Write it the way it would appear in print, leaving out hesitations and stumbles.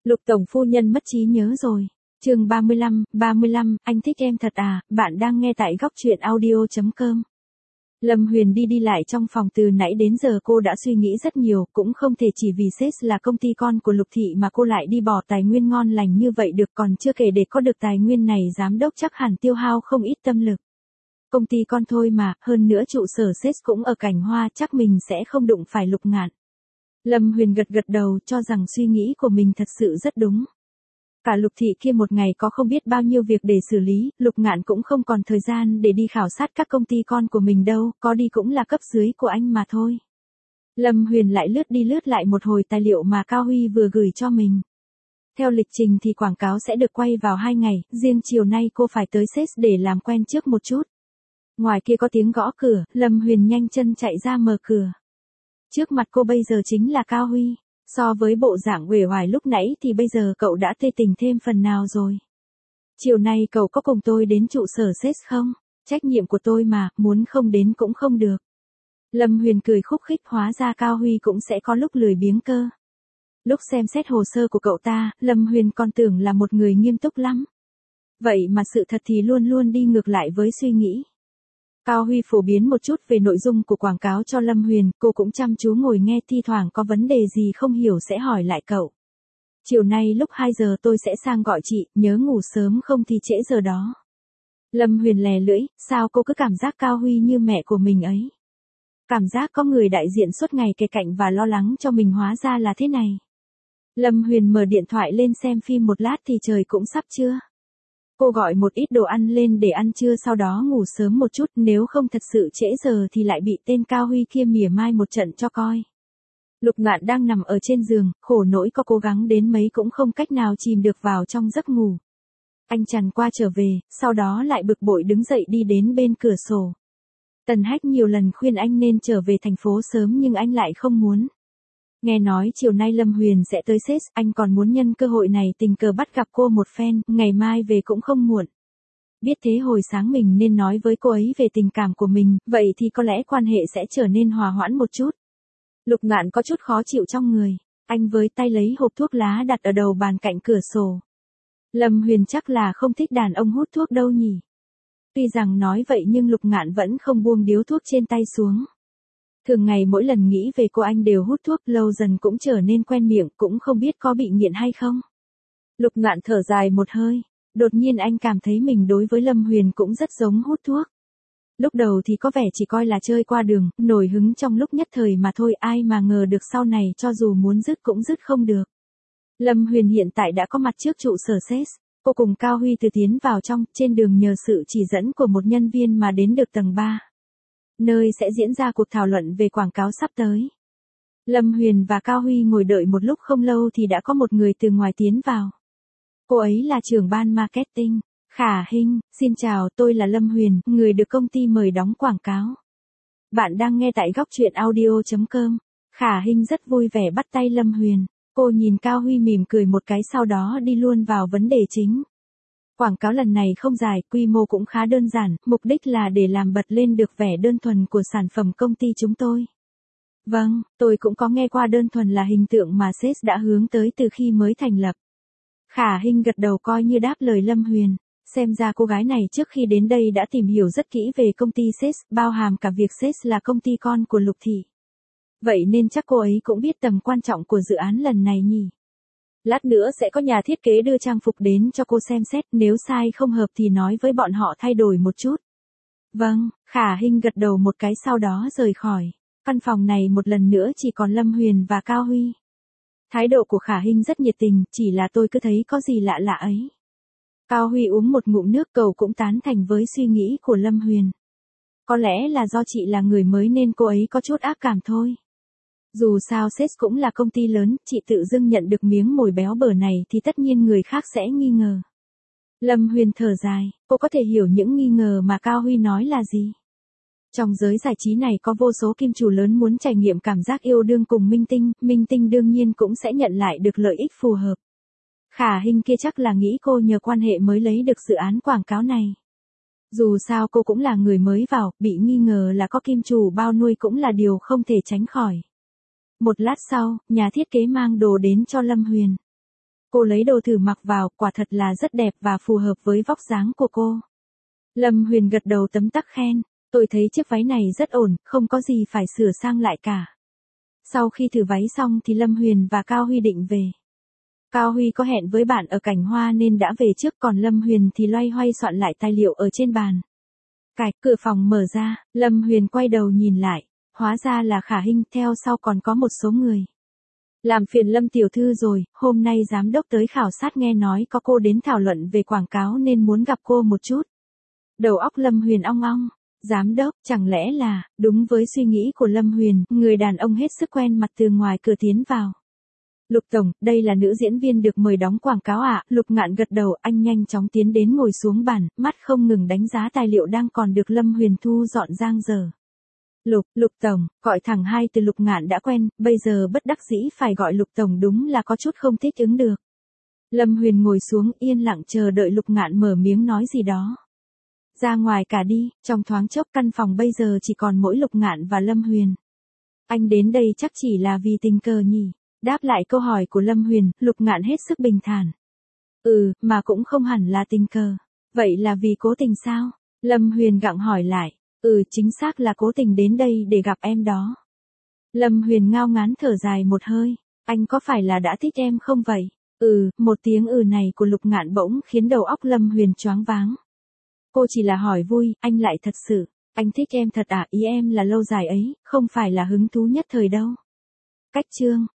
Lục tổng phu nhân mất trí nhớ rồi. Chương 35, anh thích em thật à, bạn đang nghe tại góc truyện audio.com. Lâm Huyền đi lại trong phòng từ nãy đến giờ cô đã suy nghĩ rất nhiều, cũng không thể chỉ vì SES là công ty con của Lục Thị mà cô lại đi bỏ tài nguyên ngon lành như vậy được, còn chưa kể để có được tài nguyên này giám đốc chắc hẳn tiêu hao không ít tâm lực. Công ty con thôi mà, hơn nữa trụ sở SES cũng ở Cảnh Hoa, chắc mình sẽ không đụng phải Lục Ngạn. Lâm Huyền gật đầu cho rằng suy nghĩ của mình thật sự rất đúng. Cả Lục Thị kia một ngày có không biết bao nhiêu việc để xử lý, Lục Ngạn cũng không còn thời gian để đi khảo sát các công ty con của mình đâu, có đi cũng là cấp dưới của anh mà thôi. Lâm Huyền lại lướt đi lướt lại một hồi tài liệu mà Cao Huy vừa gửi cho mình. Theo lịch trình thì quảng cáo sẽ được quay vào 2 ngày, riêng chiều nay cô phải tới SES để làm quen trước một chút. Ngoài kia có tiếng gõ cửa, Lâm Huyền nhanh chân chạy ra mở cửa. Trước mặt cô bây giờ chính là Cao Huy. So với bộ dạng uể oải lúc nãy thì bây giờ cậu đã tươi tỉnh thêm phần nào rồi. Chiều nay cậu có cùng tôi đến trụ sở SES không? Trách nhiệm của tôi mà, muốn không đến cũng không được. Lâm Huyền cười khúc khích, hóa ra Cao Huy cũng sẽ có lúc lười biếng cơ. Lúc xem xét hồ sơ của cậu ta, Lâm Huyền còn tưởng là một người nghiêm túc lắm. Vậy mà sự thật thì luôn luôn đi ngược lại với suy nghĩ. Cao Huy phổ biến một chút về nội dung của quảng cáo cho Lâm Huyền, cô cũng chăm chú ngồi nghe, thi thoảng có vấn đề gì không hiểu sẽ hỏi lại cậu. Chiều nay lúc 2 giờ tôi sẽ sang gọi chị, nhớ ngủ sớm không thì trễ giờ đó. Lâm Huyền lè lưỡi, sao cô cứ cảm giác Cao Huy như mẹ của mình ấy. Cảm giác có người đại diện suốt ngày kề cạnh và lo lắng cho mình, hóa ra là thế này. Lâm Huyền mở điện thoại lên xem phim một lát thì trời cũng sắp trưa. Cô gọi một ít đồ ăn lên để ăn trưa, sau đó ngủ sớm một chút, nếu không thật sự trễ giờ thì lại bị tên Cao Huy kia mỉa mai một trận cho coi. Lục Ngạn đang nằm ở trên giường, khổ nỗi có cố gắng đến mấy cũng không cách nào chìm được vào trong giấc ngủ. Anh trằn qua trở về, sau đó lại bực bội đứng dậy đi đến bên cửa sổ. Tần Hách nhiều lần khuyên anh nên trở về thành phố sớm nhưng anh lại không muốn. Nghe nói chiều nay Lâm Huyền sẽ tới SES, anh còn muốn nhân cơ hội này tình cờ bắt gặp cô một phen, ngày mai về cũng không muộn. Biết thế hồi sáng mình nên nói với cô ấy về tình cảm của mình, vậy thì có lẽ quan hệ sẽ trở nên hòa hoãn một chút. Lục Ngạn có chút khó chịu trong người, anh với tay lấy hộp thuốc lá đặt ở đầu bàn cạnh cửa sổ. Lâm Huyền chắc là không thích đàn ông hút thuốc đâu nhỉ. Tuy rằng nói vậy nhưng Lục Ngạn vẫn không buông điếu thuốc trên tay xuống. Thường ngày mỗi lần nghĩ về cô anh đều hút thuốc, lâu dần cũng trở nên quen miệng, cũng không biết có bị nghiện hay không. Lục Ngạn thở dài một hơi, đột nhiên anh cảm thấy mình đối với Lâm Huyền cũng rất giống hút thuốc. Lúc đầu thì có vẻ chỉ coi là chơi qua đường, nổi hứng trong lúc nhất thời mà thôi, ai mà ngờ được sau này cho dù muốn dứt cũng dứt không được. Lâm Huyền hiện tại đã có mặt trước trụ sở SES, cô cùng Cao Huy từ tiến vào trong, trên đường nhờ sự chỉ dẫn của một nhân viên mà đến được tầng 3. Nơi sẽ diễn ra cuộc thảo luận về quảng cáo sắp tới. Lâm Huyền và Cao Huy ngồi đợi một lúc không lâu thì đã có một người từ ngoài tiến vào. Cô ấy là trưởng ban marketing, Khả Hinh. Xin chào, tôi là Lâm Huyền, người được công ty mời đóng quảng cáo. Bạn đang nghe tại góc truyện audio.com. Khả Hinh rất vui vẻ bắt tay Lâm Huyền. Cô nhìn Cao Huy mỉm cười một cái, sau đó đi luôn vào vấn đề chính. Quảng cáo lần này không dài, quy mô cũng khá đơn giản, mục đích là để làm bật lên được vẻ đơn thuần của sản phẩm công ty chúng tôi. Vâng, tôi cũng có nghe qua, đơn thuần là hình tượng mà SES đã hướng tới từ khi mới thành lập. Khả Hinh gật đầu coi như đáp lời Lâm Huyền. Xem ra cô gái này trước khi đến đây đã tìm hiểu rất kỹ về công ty SES, bao hàm cả việc SES là công ty con của Lục Thị. Vậy nên chắc cô ấy cũng biết tầm quan trọng của dự án lần này nhỉ. Lát nữa sẽ có nhà thiết kế đưa trang phục đến cho cô xem xét, nếu sai không hợp thì nói với bọn họ thay đổi một chút. Vâng, Khả Hinh gật đầu một cái sau đó rời khỏi. Căn phòng này một lần nữa chỉ còn Lâm Huyền và Cao Huy. Thái độ của Khả Hinh rất nhiệt tình, chỉ là tôi cứ thấy có gì lạ lạ ấy. Cao Huy uống một ngụm nước, cậu cũng tán thành với suy nghĩ của Lâm Huyền. Có lẽ là do chị là người mới nên cô ấy có chút ác cảm thôi. Dù sao SES cũng là công ty lớn, chị tự dưng nhận được miếng mồi béo bở này thì tất nhiên người khác sẽ nghi ngờ. Lâm Huyền thở dài, cô có thể hiểu những nghi ngờ mà Cao Huy nói là gì. Trong giới giải trí này có vô số kim chủ lớn muốn trải nghiệm cảm giác yêu đương cùng minh tinh đương nhiên cũng sẽ nhận lại được lợi ích phù hợp. Khả Hinh kia chắc là nghĩ cô nhờ quan hệ mới lấy được dự án quảng cáo này. Dù sao cô cũng là người mới vào, bị nghi ngờ là có kim chủ bao nuôi cũng là điều không thể tránh khỏi. Một lát sau, nhà thiết kế mang đồ đến cho Lâm Huyền. Cô lấy đồ thử mặc vào, quả thật là rất đẹp và phù hợp với vóc dáng của cô. Lâm Huyền gật đầu tấm tắc khen, tôi thấy chiếc váy này rất ổn, không có gì phải sửa sang lại cả. Sau khi thử váy xong thì Lâm Huyền và Cao Huy định về. Cao Huy có hẹn với bạn ở Cảnh Hoa nên đã về trước, còn Lâm Huyền thì loay hoay soạn lại tài liệu ở trên bàn. Cửa phòng mở ra, Lâm Huyền quay đầu nhìn lại, hóa ra là Khả Hinh, theo sau còn có một số người. Làm phiền Lâm tiểu thư rồi, hôm nay giám đốc tới khảo sát nghe nói có cô đến thảo luận về quảng cáo nên muốn gặp cô một chút. Đầu óc Lâm Huyền ong ong, giám đốc, chẳng lẽ là, đúng với suy nghĩ của Lâm Huyền, người đàn ông hết sức quen mặt từ ngoài cửa tiến vào. Lục tổng, đây là nữ diễn viên được mời đóng quảng cáo ạ. Lục Ngạn gật đầu, anh nhanh chóng tiến đến ngồi xuống bàn, mắt không ngừng đánh giá tài liệu đang còn được Lâm Huyền thu dọn giang dở. Lục tổng, gọi thẳng hai từ Lục Ngạn đã quen, bây giờ bất đắc dĩ phải gọi Lục tổng đúng là có chút không thích ứng được. Lâm Huyền ngồi xuống yên lặng chờ đợi Lục Ngạn mở miếng nói gì đó. Ra ngoài cả đi, trong thoáng chốc căn phòng bây giờ chỉ còn mỗi Lục Ngạn và Lâm Huyền. Anh đến đây chắc chỉ là vì tình cờ nhỉ? Đáp lại câu hỏi của Lâm Huyền, Lục Ngạn hết sức bình thản. Mà cũng không hẳn là tình cờ. Vậy là vì cố tình sao? Lâm Huyền gặng hỏi lại. Chính xác là cố tình đến đây để gặp em đó. Lâm Huyền ngao ngán thở dài một hơi. Anh có phải là đã thích em không vậy? Một tiếng này của Lục Ngạn bỗng khiến đầu óc Lâm Huyền choáng váng. Cô chỉ là hỏi vui, anh lại thật sự. Anh thích em thật à? Ý em là lâu dài ấy, không phải là hứng thú nhất thời đâu. Cách chương